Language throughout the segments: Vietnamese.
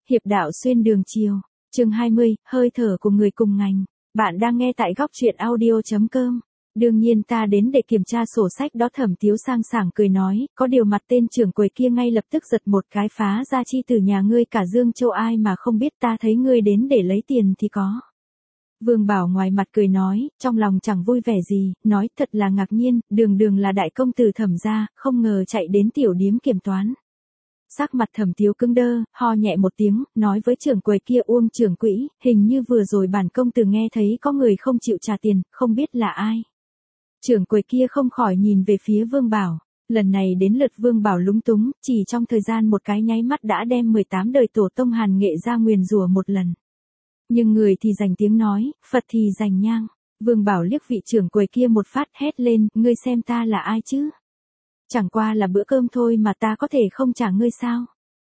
Hiệp đạo xuyên đường chiều, chương 20, hơi thở của người cùng ngành. Bạn đang nghe tại góc truyện audio.com. Đương nhiên ta đến để kiểm tra sổ sách đó. Thẩm Tiếu sang sảng cười nói, có điều mặt tên trưởng quầy kia ngay lập tức giật một cái, phá ra chi từ nhà ngươi cả Dương Châu ai mà không biết, ta thấy ngươi đến để lấy tiền thì có. Vương Bảo ngoài mặt cười nói, trong lòng chẳng vui vẻ gì, nói thật là ngạc nhiên, đường là đại công tử Thẩm gia, không ngờ chạy đến tiểu điếm kiểm toán. Sắc mặt Thẩm Tiếu cứng đơ, ho nhẹ một tiếng, nói với trưởng quầy kia, Uông trưởng quỹ, hình như vừa rồi bản công tử nghe thấy có người không chịu trả tiền, không biết là ai. Trưởng quầy kia không khỏi nhìn về phía Vương Bảo. Lần này đến lượt Vương Bảo lúng túng, chỉ trong thời gian một cái nháy mắt đã đem 18 đời tổ tông Hàn Nghệ ra nguyền rủa một lần. Nhưng người thì dành tiếng nói, Phật thì dành nhang. Vương Bảo liếc vị trưởng quầy kia một phát, hét lên, ngươi xem ta là ai chứ? Chẳng qua là bữa cơm thôi mà ta có thể không trả ngươi sao?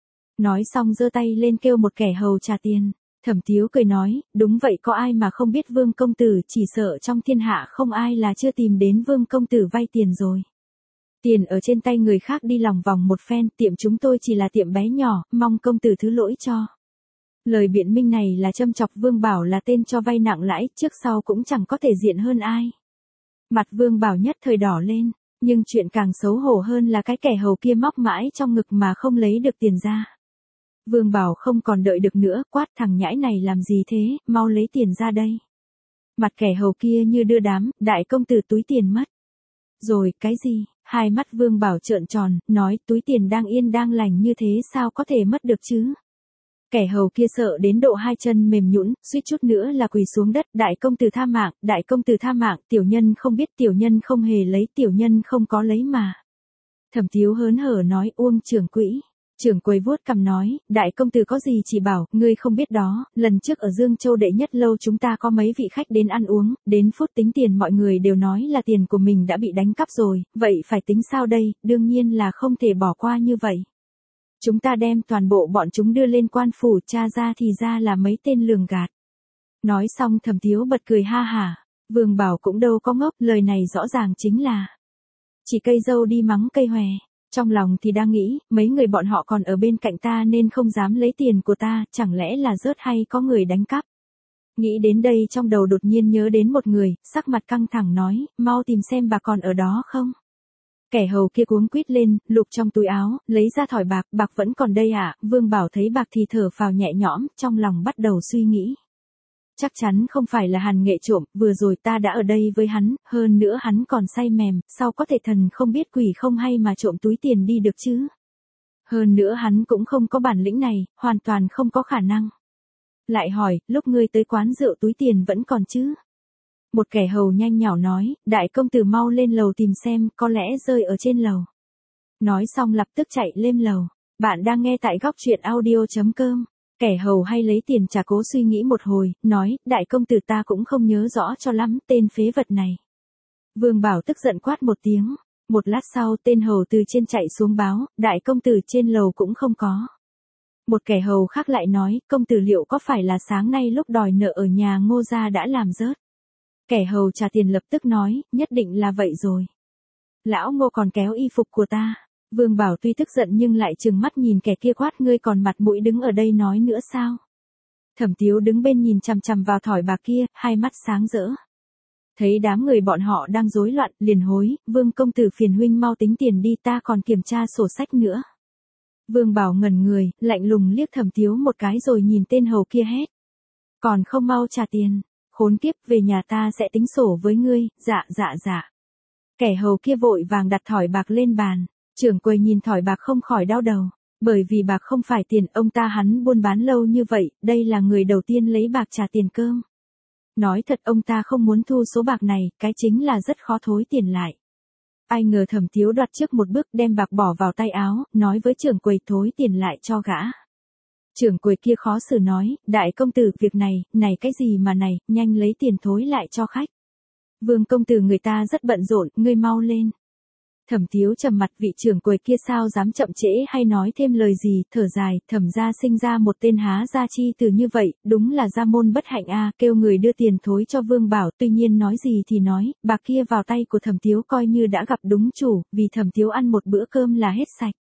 Nói xong giơ tay lên kêu một kẻ hầu trả tiền. Thẩm Tiếu cười nói, đúng vậy, có ai mà không biết Vương công tử, chỉ sợ trong thiên hạ không ai là chưa tìm đến Vương công tử vay tiền rồi. Tiền ở trên tay người khác đi lòng vòng một phen, tiệm chúng tôi chỉ là tiệm bé nhỏ, mong công tử thứ lỗi cho. Lời biện minh này là châm chọc Vương Bảo là tên cho vay nặng lãi, trước sau cũng chẳng có thể diện hơn ai. Mặt Vương Bảo nhất thời đỏ lên, nhưng chuyện càng xấu hổ hơn là cái kẻ hầu kia móc mãi trong ngực mà không lấy được tiền ra. Vương Bảo không còn đợi được nữa, quát, thằng nhãi này làm gì thế, mau lấy tiền ra đây. Mặt kẻ hầu kia như đưa đám, đại công tử túi tiền mất. Rồi, cái gì? Hai mắt Vương Bảo trợn tròn, nói, túi tiền đang yên đang lành như thế sao có thể mất được chứ? Kẻ hầu kia sợ đến độ hai chân mềm nhũn, suýt chút nữa là quỳ xuống đất, đại công tử tha mạng, đại công tử tha mạng, tiểu nhân không biết, tiểu nhân không hề lấy, tiểu nhân không có lấy mà. Thẩm Tiếu hớn hở nói, Uông trưởng quỹ. Trưởng quầy vuốt cằm nói, đại công tử có gì chỉ bảo, ngươi không biết đó, lần trước ở Dương Châu đệ nhất lâu chúng ta có mấy vị khách đến ăn uống, đến phút tính tiền mọi người đều nói là tiền của mình đã bị đánh cắp rồi, vậy phải tính sao đây, đương nhiên là không thể bỏ qua như vậy. Chúng ta đem toàn bộ bọn chúng đưa lên quan phủ, tra ra thì ra là mấy tên lường gạt. Nói xong Thẩm Tiếu bật cười ha hả, Vương Bảo cũng đâu có ngốc, lời này rõ ràng chính là chỉ cây dâu đi mắng cây hòe. Trong lòng thì đang nghĩ, mấy người bọn họ còn ở bên cạnh ta nên không dám lấy tiền của ta, chẳng lẽ là rớt hay có người đánh cắp. Nghĩ đến đây trong đầu đột nhiên nhớ đến một người, sắc mặt căng thẳng nói, mau tìm xem bà còn ở đó không. Kẻ hầu kia cuống quýt lên, lục trong túi áo, lấy ra thỏi bạc, bạc vẫn còn đây à? Vương Bảo thấy bạc thì thở phào nhẹ nhõm, trong lòng bắt đầu suy nghĩ. Chắc chắn không phải là Hàn Nghệ trộm, vừa rồi ta đã ở đây với hắn, hơn nữa hắn còn say mềm, sao có thể thần không biết quỷ không hay mà trộm túi tiền đi được chứ? Hơn nữa hắn cũng không có bản lĩnh này, hoàn toàn không có khả năng. Lại hỏi, lúc ngươi tới quán rượu túi tiền vẫn còn chứ? Một kẻ hầu nhanh nhảu nói, đại công tử mau lên lầu tìm xem, có lẽ rơi ở trên lầu. Nói xong lập tức chạy lên lầu. Bạn đang nghe tại góc truyện audio.com. Kẻ hầu hay lấy tiền trả cố suy nghĩ một hồi, nói, đại công tử ta cũng không nhớ rõ cho lắm, tên phế vật này. Vương Bảo tức giận quát một tiếng. Một lát sau tên hầu từ trên chạy xuống báo, đại công tử trên lầu cũng không có. Một kẻ hầu khác lại nói, công tử liệu có phải là sáng nay lúc đòi nợ ở nhà Ngô gia đã làm rớt? Kẻ hầu trả tiền lập tức nói, nhất định là vậy rồi. Lão Ngô còn kéo y phục của ta. Vương Bảo tuy tức giận nhưng lại trừng mắt nhìn kẻ kia quát, ngươi còn mặt mũi đứng ở đây nói nữa sao? Thẩm Tiếu đứng bên nhìn chằm chằm vào thỏi bạc kia, hai mắt sáng rỡ. Thấy đám người bọn họ đang rối loạn, liền hối, Vương công tử phiền huynh mau tính tiền đi, ta còn kiểm tra sổ sách nữa. Vương Bảo ngẩn người, lạnh lùng liếc Thẩm Tiếu một cái rồi nhìn tên hầu kia hét. Còn không mau trả tiền, khốn kiếp, về nhà ta sẽ tính sổ với ngươi, dạ. Kẻ hầu kia vội vàng đặt thỏi bạc lên bàn. Trưởng quầy nhìn thỏi bạc không khỏi đau đầu, bởi vì bạc không phải tiền ông ta, hắn buôn bán lâu như vậy, đây là người đầu tiên lấy bạc trả tiền cơm. Nói thật ông ta không muốn thu số bạc này, cái chính là rất khó thối tiền lại. Ai ngờ Thẩm Tiếu đoạt trước một bước đem bạc bỏ vào tay áo, nói với trưởng quầy thối tiền lại cho gã. Trưởng quầy kia khó xử nói, đại công tử việc này cái gì mà này, nhanh lấy tiền thối lại cho khách. Vương công tử người ta rất bận rộn, ngươi mau lên. Thẩm Tiếu trầm mặt, vị trưởng quầy kia sao dám chậm trễ hay nói thêm lời gì, thở dài, Thẩm gia sinh ra một tên há gia chi từ như vậy, đúng là gia môn bất hạnh a, kêu người đưa tiền thối cho Vương Bảo, tuy nhiên nói gì thì nói, bạc kia vào tay của Thẩm Tiếu coi như đã gặp đúng chủ, vì Thẩm Tiếu ăn một bữa cơm là hết sạch.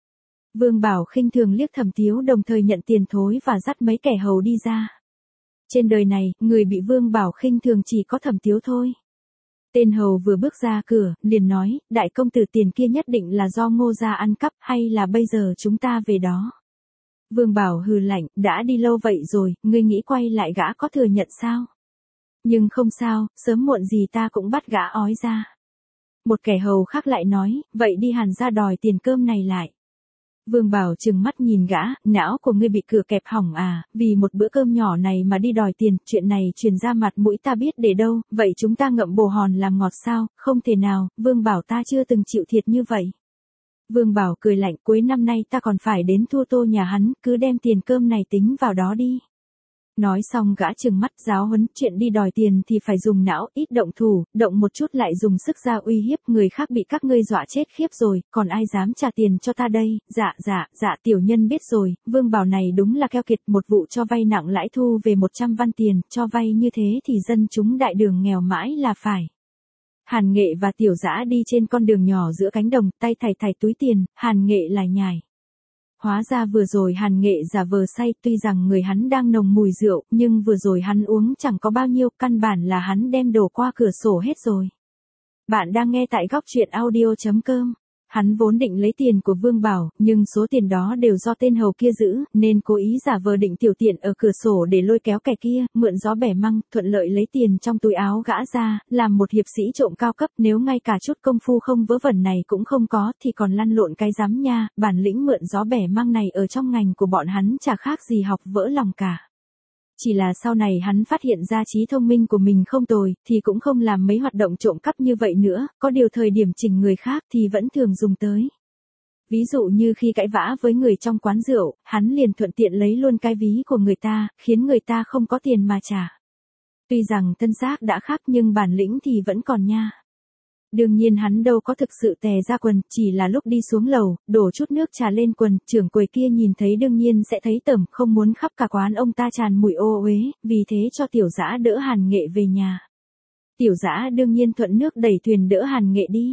Vương Bảo khinh thường liếc Thẩm Tiếu đồng thời nhận tiền thối và dắt mấy kẻ hầu đi ra. Trên đời này, người bị Vương Bảo khinh thường chỉ có Thẩm Tiếu thôi. Tên hầu vừa bước ra cửa, liền nói, đại công tử tiền kia nhất định là do Ngô gia ăn cắp hay là bây giờ chúng ta về đó. Vương Bảo hừ lạnh, đã đi lâu vậy rồi, ngươi nghĩ quay lại gã có thừa nhận sao? Nhưng không sao, sớm muộn gì ta cũng bắt gã ói ra. Một kẻ hầu khác lại nói, vậy đi Hàn ra đòi tiền cơm này lại. Vương Bảo trừng mắt nhìn gã, não của ngươi bị cửa kẹp hỏng à, vì một bữa cơm nhỏ này mà đi đòi tiền, chuyện này truyền ra mặt mũi ta biết để đâu, vậy chúng ta ngậm bồ hòn làm ngọt sao, không thể nào, Vương Bảo ta chưa từng chịu thiệt như vậy. Vương Bảo cười lạnh, cuối năm nay ta còn phải đến Thu Tô nhà hắn, cứ đem tiền cơm này tính vào đó đi. Nói xong gã trừng mắt giáo huấn, chuyện đi đòi tiền thì phải dùng não, ít động thủ, động một chút lại dùng sức ra uy hiếp, người khác bị các ngươi dọa chết khiếp rồi, còn ai dám trả tiền cho ta đây, dạ tiểu nhân biết rồi, Vương Bảo này đúng là keo kiệt, một vụ cho vay nặng lãi thu về 100 văn tiền, cho vay như thế thì dân chúng đại đường nghèo mãi là phải. Hàn Nghệ và Tiểu Dã đi trên con đường nhỏ giữa cánh đồng, tay thảy túi tiền, Hàn Nghệ lải nhải. Hóa ra vừa rồi Hàn Nghệ giả vờ say, tuy rằng người hắn đang nồng mùi rượu, nhưng vừa rồi hắn uống chẳng có bao nhiêu, căn bản là hắn đem đổ qua cửa sổ hết rồi. Bạn đang nghe tại góc truyện audio.com. Hắn vốn định lấy tiền của Vương Bảo, nhưng số tiền đó đều do tên hầu kia giữ, nên cố ý giả vờ định tiểu tiện ở cửa sổ để lôi kéo kẻ kia, mượn gió bẻ măng, thuận lợi lấy tiền trong túi áo gã ra, làm một hiệp sĩ trộm cao cấp, nếu ngay cả chút công phu không vớ vẩn này cũng không có thì còn lăn lộn cái rắm nha, bản lĩnh mượn gió bẻ măng này ở trong ngành của bọn hắn chả khác gì học vỡ lòng cả. Chỉ là sau này hắn phát hiện ra trí thông minh của mình không tồi, thì cũng không làm mấy hoạt động trộm cắp như vậy nữa, có điều thời điểm chỉnh người khác thì vẫn thường dùng tới. Ví dụ như khi cãi vã với người trong quán rượu, hắn liền thuận tiện lấy luôn cái ví của người ta, khiến người ta không có tiền mà trả. Tuy rằng thân xác đã khác nhưng bản lĩnh thì vẫn còn nha. Đương nhiên hắn đâu có thực sự tè ra quần, chỉ là lúc đi xuống lầu, đổ chút nước trà lên quần, trưởng quầy kia nhìn thấy đương nhiên sẽ thấy tởm, không muốn khắp cả quán ông ta tràn mùi ô uế, vì thế cho Tiểu Dã đỡ Hàn Nghệ về nhà. Tiểu Dã đương nhiên thuận nước đẩy thuyền đỡ Hàn Nghệ đi.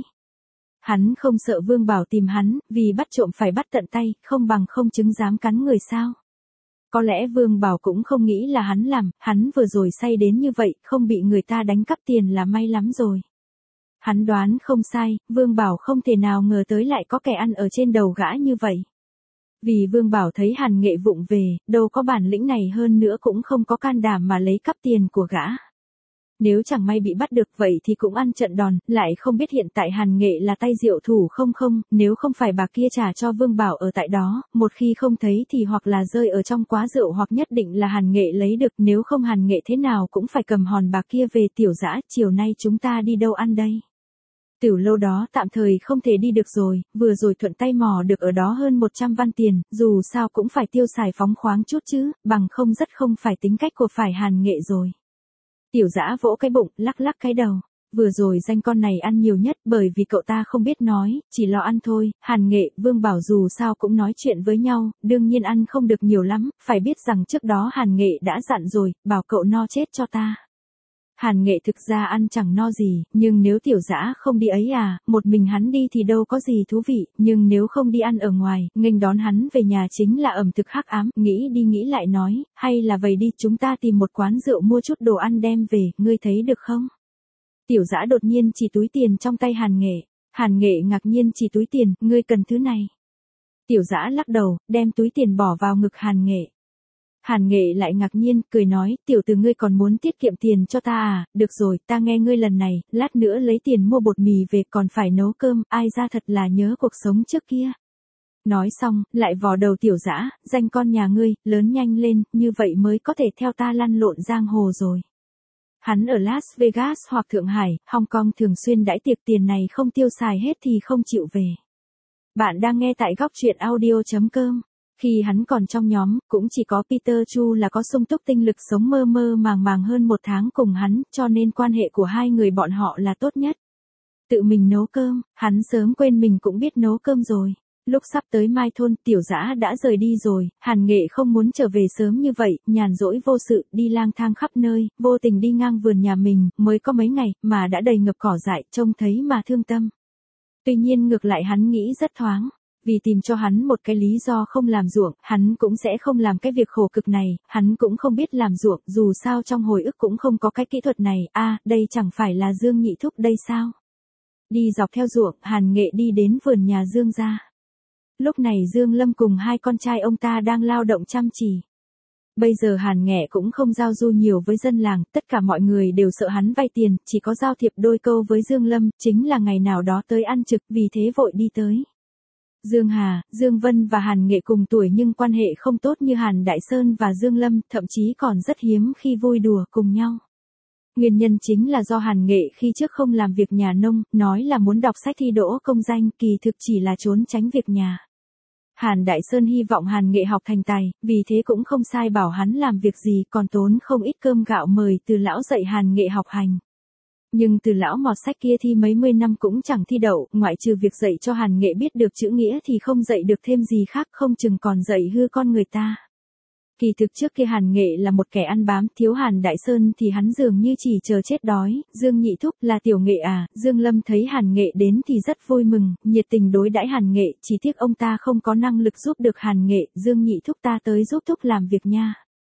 Hắn không sợ Vương Bảo tìm hắn, vì bắt trộm phải bắt tận tay, không bằng không chứng dám cắn người sao. Có lẽ Vương Bảo cũng không nghĩ là hắn làm, hắn vừa rồi say đến như vậy, không bị người ta đánh cắp tiền là may lắm rồi. Hắn đoán không sai, Vương Bảo không thể nào ngờ tới lại có kẻ ăn ở trên đầu gã như vậy. Vì Vương Bảo thấy Hàn Nghệ vụng về, đâu có bản lĩnh này hơn nữa cũng không có can đảm mà lấy cắp tiền của gã. Nếu chẳng may bị bắt được vậy thì cũng ăn trận đòn, lại không biết hiện tại Hàn Nghệ là tay rượu thủ không, nếu không phải bà kia trả cho Vương Bảo ở tại đó, một khi không thấy thì hoặc là rơi ở trong quá rượu hoặc nhất định là Hàn Nghệ lấy được, nếu không Hàn Nghệ thế nào cũng phải cầm hòn bạc kia về. Tiểu Dã, chiều nay chúng ta đi đâu ăn đây? Tiểu lâu đó tạm thời không thể đi được rồi, vừa rồi thuận tay mò được ở đó hơn 100 văn tiền, dù sao cũng phải tiêu xài phóng khoáng chút chứ, bằng không rất không phải tính cách của phải Hàn Nghệ rồi. Tiểu Dã vỗ cái bụng, lắc lắc cái đầu. Vừa rồi danh con này ăn nhiều nhất bởi vì cậu ta không biết nói, chỉ lo ăn thôi. Hàn Nghệ, Vương Bảo dù sao cũng nói chuyện với nhau, đương nhiên ăn không được nhiều lắm, phải biết rằng trước đó Hàn Nghệ đã dặn rồi, bảo cậu no chết cho ta. Hàn Nghệ thực ra ăn chẳng no gì, nhưng nếu Tiểu Dã không đi ấy à, một mình hắn đi thì đâu có gì thú vị, nhưng nếu không đi ăn ở ngoài, nghênh đón hắn về nhà chính là ẩm thực hắc ám, nghĩ đi nghĩ lại nói, hay là vậy đi, chúng ta tìm một quán rượu mua chút đồ ăn đem về, ngươi thấy được không? Tiểu Dã đột nhiên chỉ túi tiền trong tay Hàn Nghệ. Hàn Nghệ ngạc nhiên chỉ túi tiền, ngươi cần thứ này. Tiểu Dã lắc đầu, đem túi tiền bỏ vào ngực Hàn Nghệ. Hàn Nghệ lại ngạc nhiên, cười nói, tiểu tử ngươi còn muốn tiết kiệm tiền cho ta à, được rồi, ta nghe ngươi lần này, lát nữa lấy tiền mua bột mì về còn phải nấu cơm, ai ra thật là nhớ cuộc sống trước kia. Nói xong, lại vò đầu Tiểu Dã, danh con nhà ngươi, lớn nhanh lên, như vậy mới có thể theo ta lăn lộn giang hồ rồi. Hắn ở Las Vegas hoặc Thượng Hải, Hong Kong thường xuyên đãi tiệc, tiền này không tiêu xài hết thì không chịu về. Bạn đang nghe tại góc truyện audio.com. Khi hắn còn trong nhóm, cũng chỉ có Peter Chu là có sung túc tinh lực sống mơ mơ màng màng hơn một tháng cùng hắn, cho nên quan hệ của hai người bọn họ là tốt nhất. Tự mình nấu cơm, hắn sớm quên mình cũng biết nấu cơm rồi. Lúc sắp tới Mai Thôn, Tiểu Dã đã rời đi rồi, Hàn Nghệ không muốn trở về sớm như vậy, nhàn rỗi vô sự, đi lang thang khắp nơi, vô tình đi ngang vườn nhà mình, mới có mấy ngày, mà đã đầy ngập cỏ dại, trông thấy mà thương tâm. Tuy nhiên ngược lại hắn nghĩ rất thoáng. Vì tìm cho hắn một cái lý do không làm ruộng, hắn cũng sẽ không làm cái việc khổ cực này, hắn cũng không biết làm ruộng, dù sao trong hồi ức cũng không có cái kỹ thuật này, đây chẳng phải là Dương Nhị Thúc đây sao? Đi dọc theo ruộng, Hàn Nghệ đi đến vườn nhà Dương gia. Lúc này Dương Lâm cùng hai con trai ông ta đang lao động chăm chỉ. Bây giờ Hàn Nghệ cũng không giao du nhiều với dân làng, tất cả mọi người đều sợ hắn vay tiền, chỉ có giao thiệp đôi câu với Dương Lâm, chính là ngày nào đó tới ăn trực, vì thế vội đi tới. Dương Hà, Dương Vân và Hàn Nghệ cùng tuổi nhưng quan hệ không tốt như Hàn Đại Sơn và Dương Lâm, thậm chí còn rất hiếm khi vui đùa cùng nhau. Nguyên nhân chính là do Hàn Nghệ khi trước không làm việc nhà nông, nói là muốn đọc sách thi đỗ công danh, kỳ thực chỉ là trốn tránh việc nhà. Hàn Đại Sơn hy vọng Hàn Nghệ học thành tài, vì thế cũng không sai bảo hắn làm việc gì, còn tốn không ít cơm gạo mời Từ lão dạy Hàn Nghệ học hành. Nhưng Từ lão mọt sách kia thi mấy mươi năm cũng chẳng thi đậu, ngoại trừ việc dạy cho Hàn Nghệ biết được chữ nghĩa thì không dạy được thêm gì khác, không chừng còn dạy hư con người ta. Kỳ thực trước kia Hàn Nghệ là một kẻ ăn bám, thiếu Hàn Đại Sơn thì hắn dường như chỉ chờ chết đói. Dương Nhị Thúc là tiểu Nghệ à? Dương Lâm thấy Hàn Nghệ đến thì rất vui mừng, nhiệt tình đối đãi Hàn Nghệ, chỉ tiếc ông ta không có năng lực giúp được Hàn Nghệ. Dương Nhị Thúc ta tới giúp Thúc làm việc nha.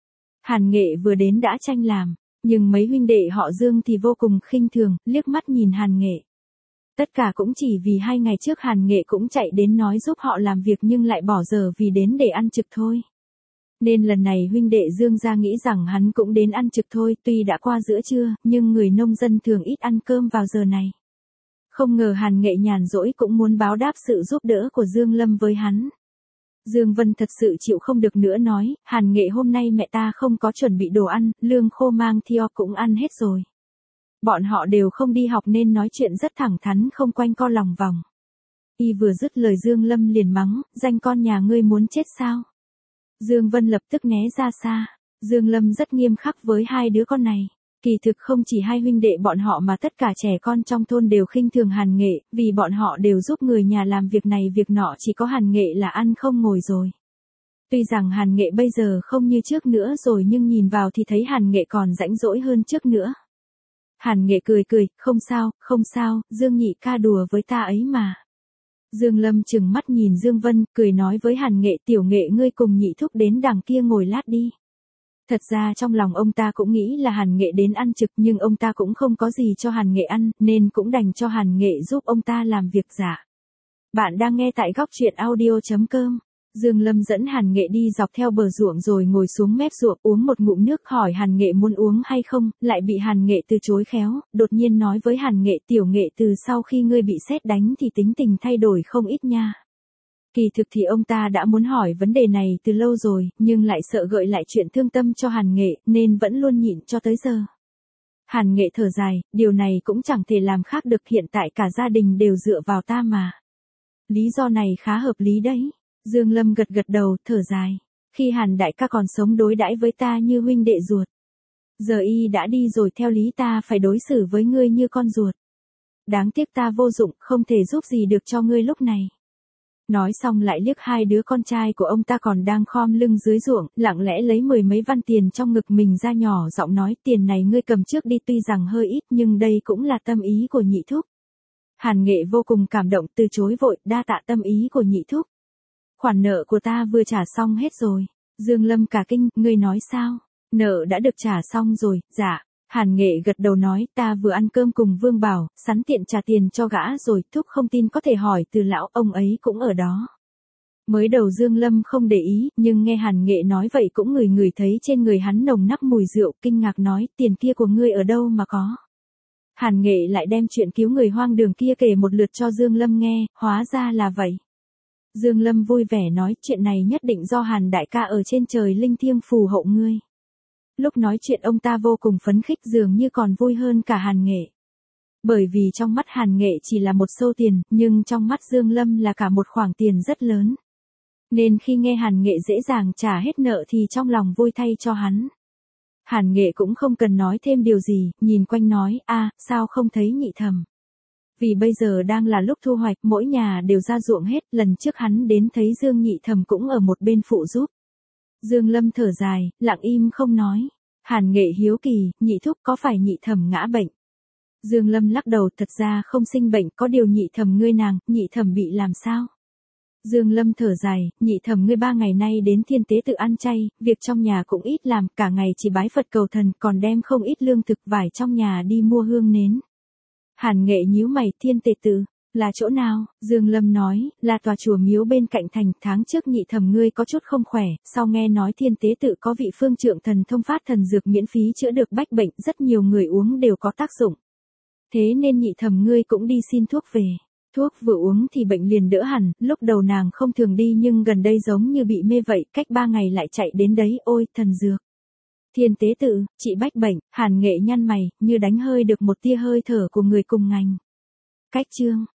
Hàn Nghệ vừa đến đã tranh làm, nhưng mấy huynh đệ họ Dương thì vô cùng khinh thường, liếc mắt nhìn Hàn Nghệ. Tất cả cũng chỉ vì 2 ngày trước Hàn Nghệ cũng chạy đến nói giúp họ làm việc nhưng lại bỏ giờ vì đến để ăn trực thôi. Nên lần này huynh đệ Dương gia nghĩ rằng hắn cũng đến ăn trực thôi, tuy đã qua giữa trưa, nhưng người nông dân thường ít ăn cơm vào giờ này. Không ngờ Hàn Nghệ nhàn rỗi cũng muốn báo đáp sự giúp đỡ của Dương Lâm với hắn. Dương Vân thật sự chịu không được nữa nói, Hàn Nghệ hôm nay mẹ ta không có chuẩn bị đồ ăn, lương khô mang theo cũng ăn hết rồi. Bọn họ đều không đi học nên nói chuyện rất thẳng thắn không quanh co lòng vòng. Y vừa dứt lời Dương Lâm liền mắng, danh con nhà ngươi muốn chết sao? Dương Vân lập tức né ra xa. Dương Lâm rất nghiêm khắc với hai đứa con này. Kỳ thực không chỉ hai huynh đệ bọn họ mà tất cả trẻ con trong thôn đều khinh thường Hàn Nghệ, vì bọn họ đều giúp người nhà làm việc này việc nọ, chỉ có Hàn Nghệ là ăn không ngồi rồi. Tuy rằng Hàn Nghệ bây giờ không như trước nữa rồi nhưng nhìn vào thì thấy Hàn Nghệ còn rãnh rỗi hơn trước nữa. Hàn Nghệ cười cười, không sao, Dương nhị ca đùa với ta ấy mà. Dương Lâm trừng mắt nhìn Dương Vân, cười nói với Hàn Nghệ, tiểu Nghệ ngươi cùng nhị thúc đến đằng kia ngồi lát đi. Thật ra trong lòng ông ta cũng nghĩ là Hàn Nghệ đến ăn trực nhưng ông ta cũng không có gì cho Hàn Nghệ ăn, nên cũng đành cho Hàn Nghệ giúp ông ta làm việc giả. Bạn đang nghe tại góc truyện audio.com. Dương Lâm dẫn Hàn Nghệ đi dọc theo bờ ruộng rồi ngồi xuống mép ruộng uống một ngụm nước, hỏi Hàn Nghệ muốn uống hay không, lại bị Hàn Nghệ từ chối khéo, đột nhiên nói với Hàn Nghệ, tiểu Nghệ từ sau khi ngươi bị sét đánh thì tính tình thay đổi không ít nha. Kỳ thực thì ông ta đã muốn hỏi vấn đề này từ lâu rồi, nhưng lại sợ gợi lại chuyện thương tâm cho Hàn Nghệ, nên vẫn luôn nhịn cho tới giờ. Hàn Nghệ thở dài, điều này cũng chẳng thể làm khác được, hiện tại cả gia đình đều dựa vào ta mà. Lý do này khá hợp lý đấy. Dương Lâm gật gật đầu, thở dài. Khi Hàn đại ca còn sống đối đãi với ta như huynh đệ ruột. Giờ y đã đi rồi, theo lý ta phải đối xử với ngươi như con ruột. Đáng tiếc ta vô dụng, không thể giúp gì được cho ngươi lúc này. Nói xong lại liếc hai đứa con trai của ông ta còn đang khom lưng dưới ruộng, lặng lẽ lấy 10 mấy văn tiền trong ngực mình ra, nhỏ giọng nói, tiền này ngươi cầm trước đi, tuy rằng hơi ít nhưng đây cũng là tâm ý của nhị thúc. Hàn Nghệ vô cùng cảm động, từ chối vội, đa tạ tâm ý của nhị thúc. Khoản nợ của ta vừa trả xong hết rồi. Dương Lâm cả kinh, ngươi nói sao? Nợ đã được trả xong rồi, dạ. Hàn Nghệ gật đầu nói, ta vừa ăn cơm cùng Vương Bảo, sẵn tiện trả tiền cho gã rồi, thúc không tin có thể hỏi Từ lão, ông ấy cũng ở đó. Mới đầu Dương Lâm không để ý, nhưng nghe Hàn Nghệ nói vậy cũng ngửi thấy trên người hắn nồng nặc mùi rượu, kinh ngạc nói, tiền kia của ngươi ở đâu mà có? Hàn Nghệ lại đem chuyện cứu người hoang đường kia kể một lượt cho Dương Lâm nghe, hóa ra là vậy. Dương Lâm vui vẻ nói, chuyện này nhất định do Hàn đại ca ở trên trời linh thiêng phù hộ ngươi. Lúc nói chuyện ông ta vô cùng phấn khích, dường như còn vui hơn cả Hàn Nghệ. Bởi vì trong mắt Hàn Nghệ chỉ là một xâu tiền, nhưng trong mắt Dương Lâm là cả một khoản tiền rất lớn. Nên khi nghe Hàn Nghệ dễ dàng trả hết nợ thì trong lòng vui thay cho hắn. Hàn Nghệ cũng không cần nói thêm điều gì, nhìn quanh nói, sao không thấy nhị thẩm? Vì bây giờ đang là lúc thu hoạch, mỗi nhà đều ra ruộng hết, lần trước hắn đến thấy Dương nhị thẩm cũng ở một bên phụ giúp. Dương Lâm thở dài, lặng im không nói. Hàn Nghệ hiếu kỳ, nhị thúc có phải nhị thẩm ngã bệnh? Dương Lâm lắc đầu, thật ra không sinh bệnh, có điều nhị thẩm ngươi nàng, nhị thẩm bị làm sao? Dương Lâm thở dài, nhị thẩm ngươi 3 ngày nay đến thiên tế tự ăn chay, việc trong nhà cũng ít làm, cả ngày chỉ bái Phật cầu thần, còn đem không ít lương thực vải trong nhà đi mua hương nến. Hàn Nghệ nhíu mày, thiên tế tự, là chỗ nào? Dương Lâm nói, là tòa chùa miếu bên cạnh thành, tháng trước nhị thẩm ngươi có chút không khỏe, sau nghe nói thiên tế tự có vị phương trượng thần thông phát thần dược miễn phí chữa được bách bệnh, rất nhiều người uống đều có tác dụng. Thế nên nhị thẩm ngươi cũng đi xin thuốc về. Thuốc vừa uống thì bệnh liền đỡ hẳn, lúc đầu nàng không thường đi nhưng gần đây giống như bị mê vậy, cách 3 ngày lại chạy đến đấy, ôi, thần dược. Thiên tế tự, trị bách bệnh, Hàn Nghệ nhăn mày, như đánh hơi được một tia hơi thở của người cùng ngành. Cách chương